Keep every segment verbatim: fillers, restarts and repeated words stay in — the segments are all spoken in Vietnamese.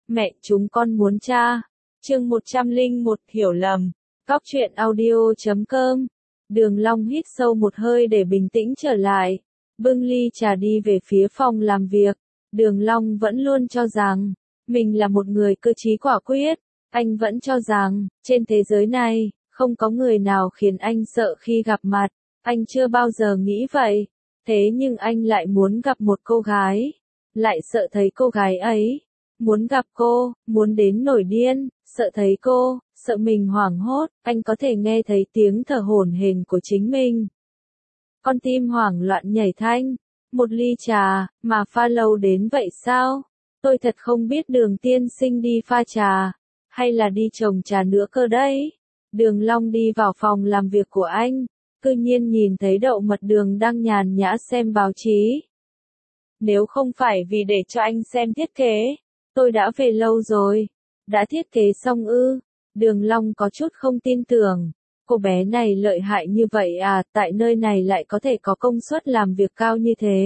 Mẹ chúng con muốn cha. Chương một trăm lẻ một hiểu lầm. Cóc truyện audio chấm com. Đường Long hít sâu một hơi để bình tĩnh trở lại. Bưng ly trà đi về phía phòng làm việc. Đường Long vẫn luôn cho rằng, mình là một người cơ trí quả quyết. Anh vẫn cho rằng, trên thế giới này, không có người nào khiến anh sợ khi gặp mặt. Anh chưa bao giờ nghĩ vậy. Thế nhưng anh lại muốn gặp một cô gái. Lại sợ thấy cô gái ấy. Muốn gặp cô, muốn đến nổi điên, sợ thấy cô, sợ mình hoảng hốt, anh có thể nghe thấy tiếng thở hổn hển của chính mình. Con tim hoảng loạn nhảy thanh, một ly trà, mà pha lâu đến vậy sao? Tôi thật không biết Đường tiên sinh đi pha trà, hay là đi trồng trà nữa cơ đấy. Đường Long đi vào phòng làm việc của anh, cư nhiên nhìn thấy Đậu Mật Đường đang nhàn nhã xem báo chí. Nếu không phải vì để cho anh xem thiết kế, tôi đã về lâu rồi. Đã thiết kế xong ư? Đường Long có chút không tin tưởng. Cô bé này lợi hại như vậy à, tại nơi này lại có thể có công suất làm việc cao như thế.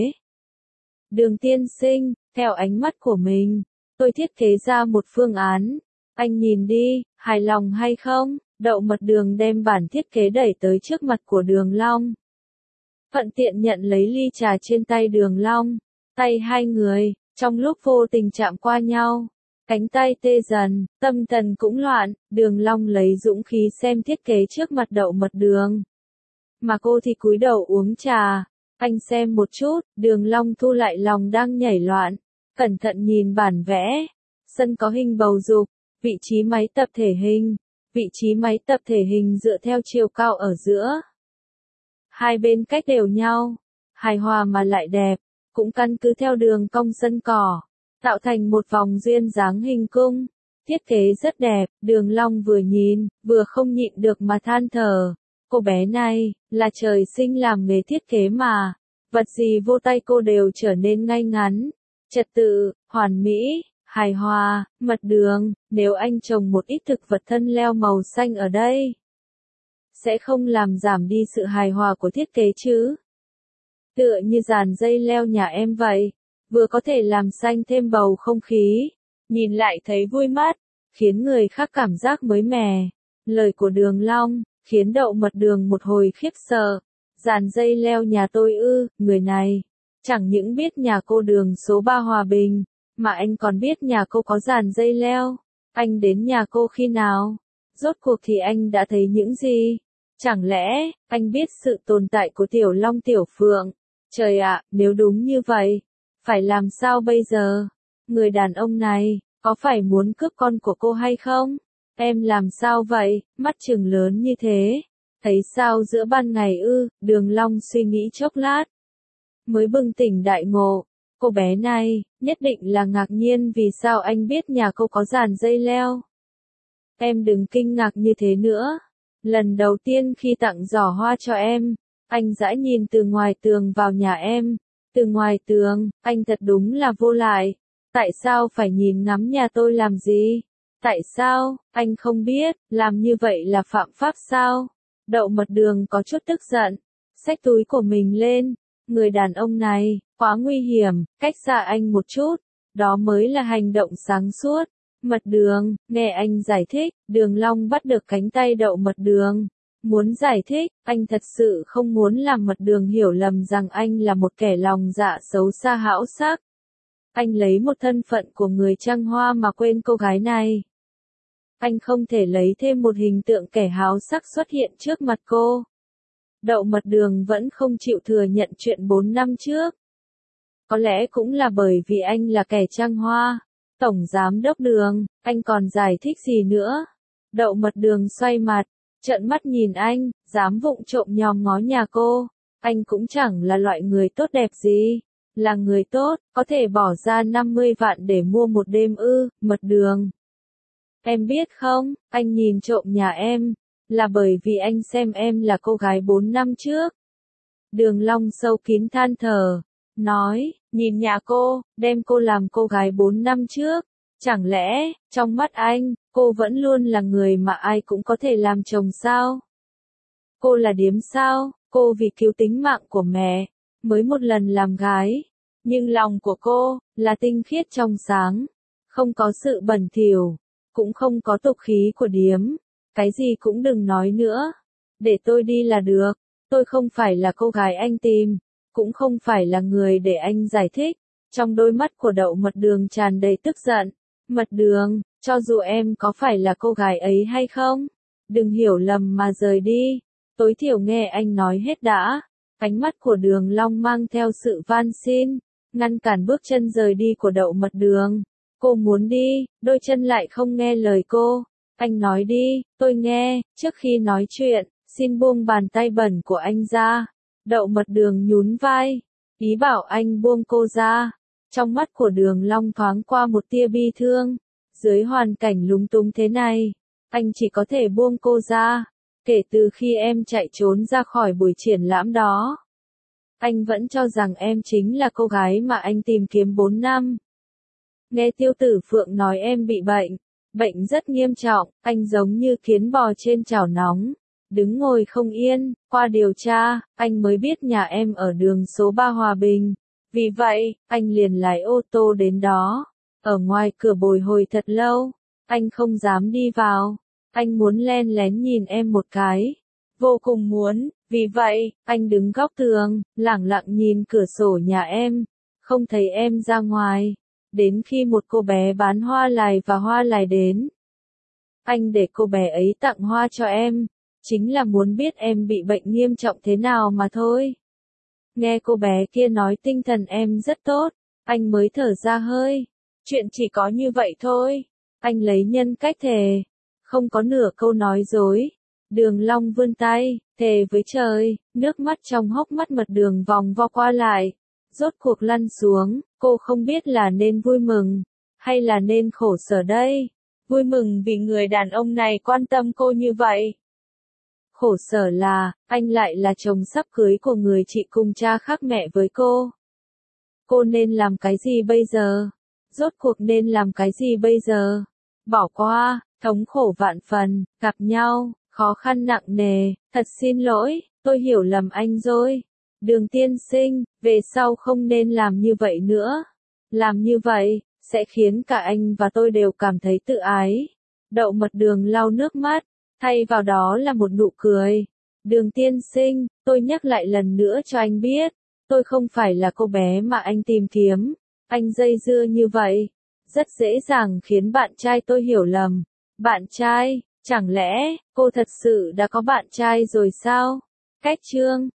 Đường tiên sinh, theo ánh mắt của mình, tôi thiết kế ra một phương án. Anh nhìn đi, hài lòng hay không? Đậu Mật Đường đem bản thiết kế đẩy tới trước mặt của Đường Long. Thuận tiện nhận lấy ly trà trên tay Đường Long. Tay hai người, trong lúc vô tình chạm qua nhau, cánh tay tê dần, tâm thần cũng loạn, Đường Long lấy dũng khí xem thiết kế trước mặt Đậu Mật Đường. Mà cô thì cúi đầu uống trà, anh xem một chút, Đường Long thu lại lòng đang nhảy loạn, cẩn thận nhìn bản vẽ. Sân có hình bầu dục, vị trí máy tập thể hình, vị trí máy tập thể hình dựa theo chiều cao ở giữa. Hai bên cách đều nhau, hài hòa mà lại đẹp, cũng căn cứ theo đường cong sân cỏ, tạo thành một vòng duyên dáng hình cung. Thiết kế rất đẹp, Đường Long vừa nhìn, vừa không nhịn được mà than thở. Cô bé này, là trời sinh làm nghề thiết kế mà. Vật gì vô tay cô đều trở nên ngay ngắn, trật tự, hoàn mỹ, hài hòa. Mật Đường, nếu anh trồng một ít thực vật thân leo màu xanh ở đây, sẽ không làm giảm đi sự hài hòa của thiết kế chứ? Tựa như dàn dây leo nhà em vậy, vừa có thể làm xanh thêm bầu không khí, nhìn lại thấy vui mắt, khiến người khác cảm giác mới mẻ. Lời của Đường Long, khiến Đậu Mật Đường một hồi khiếp sợ. Dàn dây leo nhà tôi ư? Người này, chẳng những biết nhà cô Đường số ba Hòa Bình, mà anh còn biết nhà cô có dàn dây leo. Anh đến nhà cô khi nào? Rốt cuộc thì anh đã thấy những gì? Chẳng lẽ, anh biết sự tồn tại của Tiểu Long Tiểu Phượng? Trời ạ, nếu đúng như vậy, phải làm sao bây giờ? Người đàn ông này, có phải muốn cướp con của cô hay không? Em làm sao vậy, mắt trừng lớn như thế? Thấy sao giữa ban ngày ư? Đường Long suy nghĩ chốc lát, mới bừng tỉnh đại ngộ. Cô bé này, nhất định là ngạc nhiên vì sao anh biết nhà cô có dàn dây leo. Em đừng kinh ngạc như thế nữa. Lần đầu tiên khi tặng giỏ hoa cho em, anh dãi nhìn từ ngoài tường vào nhà em. Từ ngoài tường, anh thật đúng là vô lại. Tại sao phải nhìn ngắm nhà tôi làm gì? Tại sao, anh không biết, làm như vậy là phạm pháp sao? Đậu Mật Đường có chút tức giận, xách túi của mình lên. Người đàn ông này, quá nguy hiểm, cách xa anh một chút. Đó mới là hành động sáng suốt. Mật Đường, nghe anh giải thích. Đường Long bắt được cánh tay Đậu Mật Đường. Muốn giải thích, anh thật sự không muốn làm Mật Đường hiểu lầm rằng anh là một kẻ lòng dạ xấu xa hão sắc. Anh lấy một thân phận của người trăng hoa mà quên cô gái này. Anh không thể lấy thêm một hình tượng kẻ háo sắc xuất hiện trước mặt cô. Đậu Mật Đường vẫn không chịu thừa nhận chuyện bốn năm trước. Có lẽ cũng là bởi vì anh là kẻ trăng hoa. Tổng giám đốc Đường, anh còn giải thích gì nữa? Đậu Mật Đường xoay mặt, trợn mắt nhìn anh, dám vụng trộm nhòm ngó nhà cô. Anh cũng chẳng là loại người tốt đẹp gì. Là người tốt, có thể bỏ ra năm mươi vạn để mua một đêm ư? Mật Đường, em biết không, anh nhìn trộm nhà em, là bởi vì anh xem em là cô gái bốn năm trước. Đường Long sâu kín than thở, nói, nhìn nhà cô, đem cô làm cô gái bốn năm trước. Chẳng lẽ, trong mắt anh, cô vẫn luôn là người mà ai cũng có thể làm chồng sao? Cô là điếm sao? Cô vì cứu tính mạng của mẹ, mới một lần làm gái. Nhưng lòng của cô, là tinh khiết trong sáng. Không có sự bẩn thỉu, cũng không có tục khí của điếm. Cái gì cũng đừng nói nữa. Để tôi đi là được. Tôi không phải là cô gái anh tìm, cũng không phải là người để anh giải thích. Trong đôi mắt của Đậu Mật Đường tràn đầy tức giận. Mật Đường, cho dù em có phải là cô gái ấy hay không, đừng hiểu lầm mà rời đi. Tối thiểu nghe anh nói hết đã. Ánh mắt của Đường Long mang theo sự van xin, ngăn cản bước chân rời đi của Đậu Mật Đường. Cô muốn đi, đôi chân lại không nghe lời cô. Anh nói đi, tôi nghe. Trước khi nói chuyện, xin buông bàn tay bẩn của anh ra. Đậu Mật Đường nhún vai, ý bảo anh buông cô ra. Trong mắt của Đường Long thoáng qua một tia bi thương. Dưới hoàn cảnh lúng túng thế này, anh chỉ có thể buông cô ra. Kể từ khi em chạy trốn ra khỏi buổi triển lãm đó, anh vẫn cho rằng em chính là cô gái mà anh tìm kiếm bốn năm. Nghe Tiêu Tử Phượng nói em bị bệnh, bệnh rất nghiêm trọng, anh giống như kiến bò trên chảo nóng, đứng ngồi không yên. Qua điều tra, anh mới biết nhà em ở đường số ba Hòa Bình. Vì vậy, anh liền lái ô tô đến đó. Ở ngoài cửa bồi hồi thật lâu, anh không dám đi vào. Anh muốn len lén nhìn em một cái. Vô cùng muốn, vì vậy, anh đứng góc tường, lẳng lặng nhìn cửa sổ nhà em. Không thấy em ra ngoài. Đến khi một cô bé bán hoa lài và hoa lài đến. Anh để cô bé ấy tặng hoa cho em. Chính là muốn biết em bị bệnh nghiêm trọng thế nào mà thôi. Nghe cô bé kia nói tinh thần em rất tốt. Anh mới thở ra hơi. Chuyện chỉ có như vậy thôi. Anh lấy nhân cách thề. Không có nửa câu nói dối. Đường Long vươn tay, thề với trời. Nước mắt trong hốc mắt Mật Đường vòng vo qua lại. Rốt cuộc lăn xuống. Cô không biết là nên vui mừng, hay là nên khổ sở đây. Vui mừng vì người đàn ông này quan tâm cô như vậy. Khổ sở là, anh lại là chồng sắp cưới của người chị cùng cha khác mẹ với cô. Cô nên làm cái gì bây giờ? Rốt cuộc nên làm cái gì bây giờ? Bỏ qua, thống khổ vạn phần, gặp nhau, khó khăn nặng nề, thật xin lỗi, tôi hiểu lầm anh rồi. Đường tiên sinh, về sau không nên làm như vậy nữa. Làm như vậy, sẽ khiến cả anh và tôi đều cảm thấy tự ái. Đậu Mật Đường lau nước mắt, thay vào đó là một nụ cười. Đường tiên sinh, tôi nhắc lại lần nữa cho anh biết, tôi không phải là cô bé mà anh tìm kiếm. Anh dây dưa như vậy, rất dễ dàng khiến bạn trai tôi hiểu lầm. Bạn trai, chẳng lẽ, cô thật sự đã có bạn trai rồi sao? Cách chương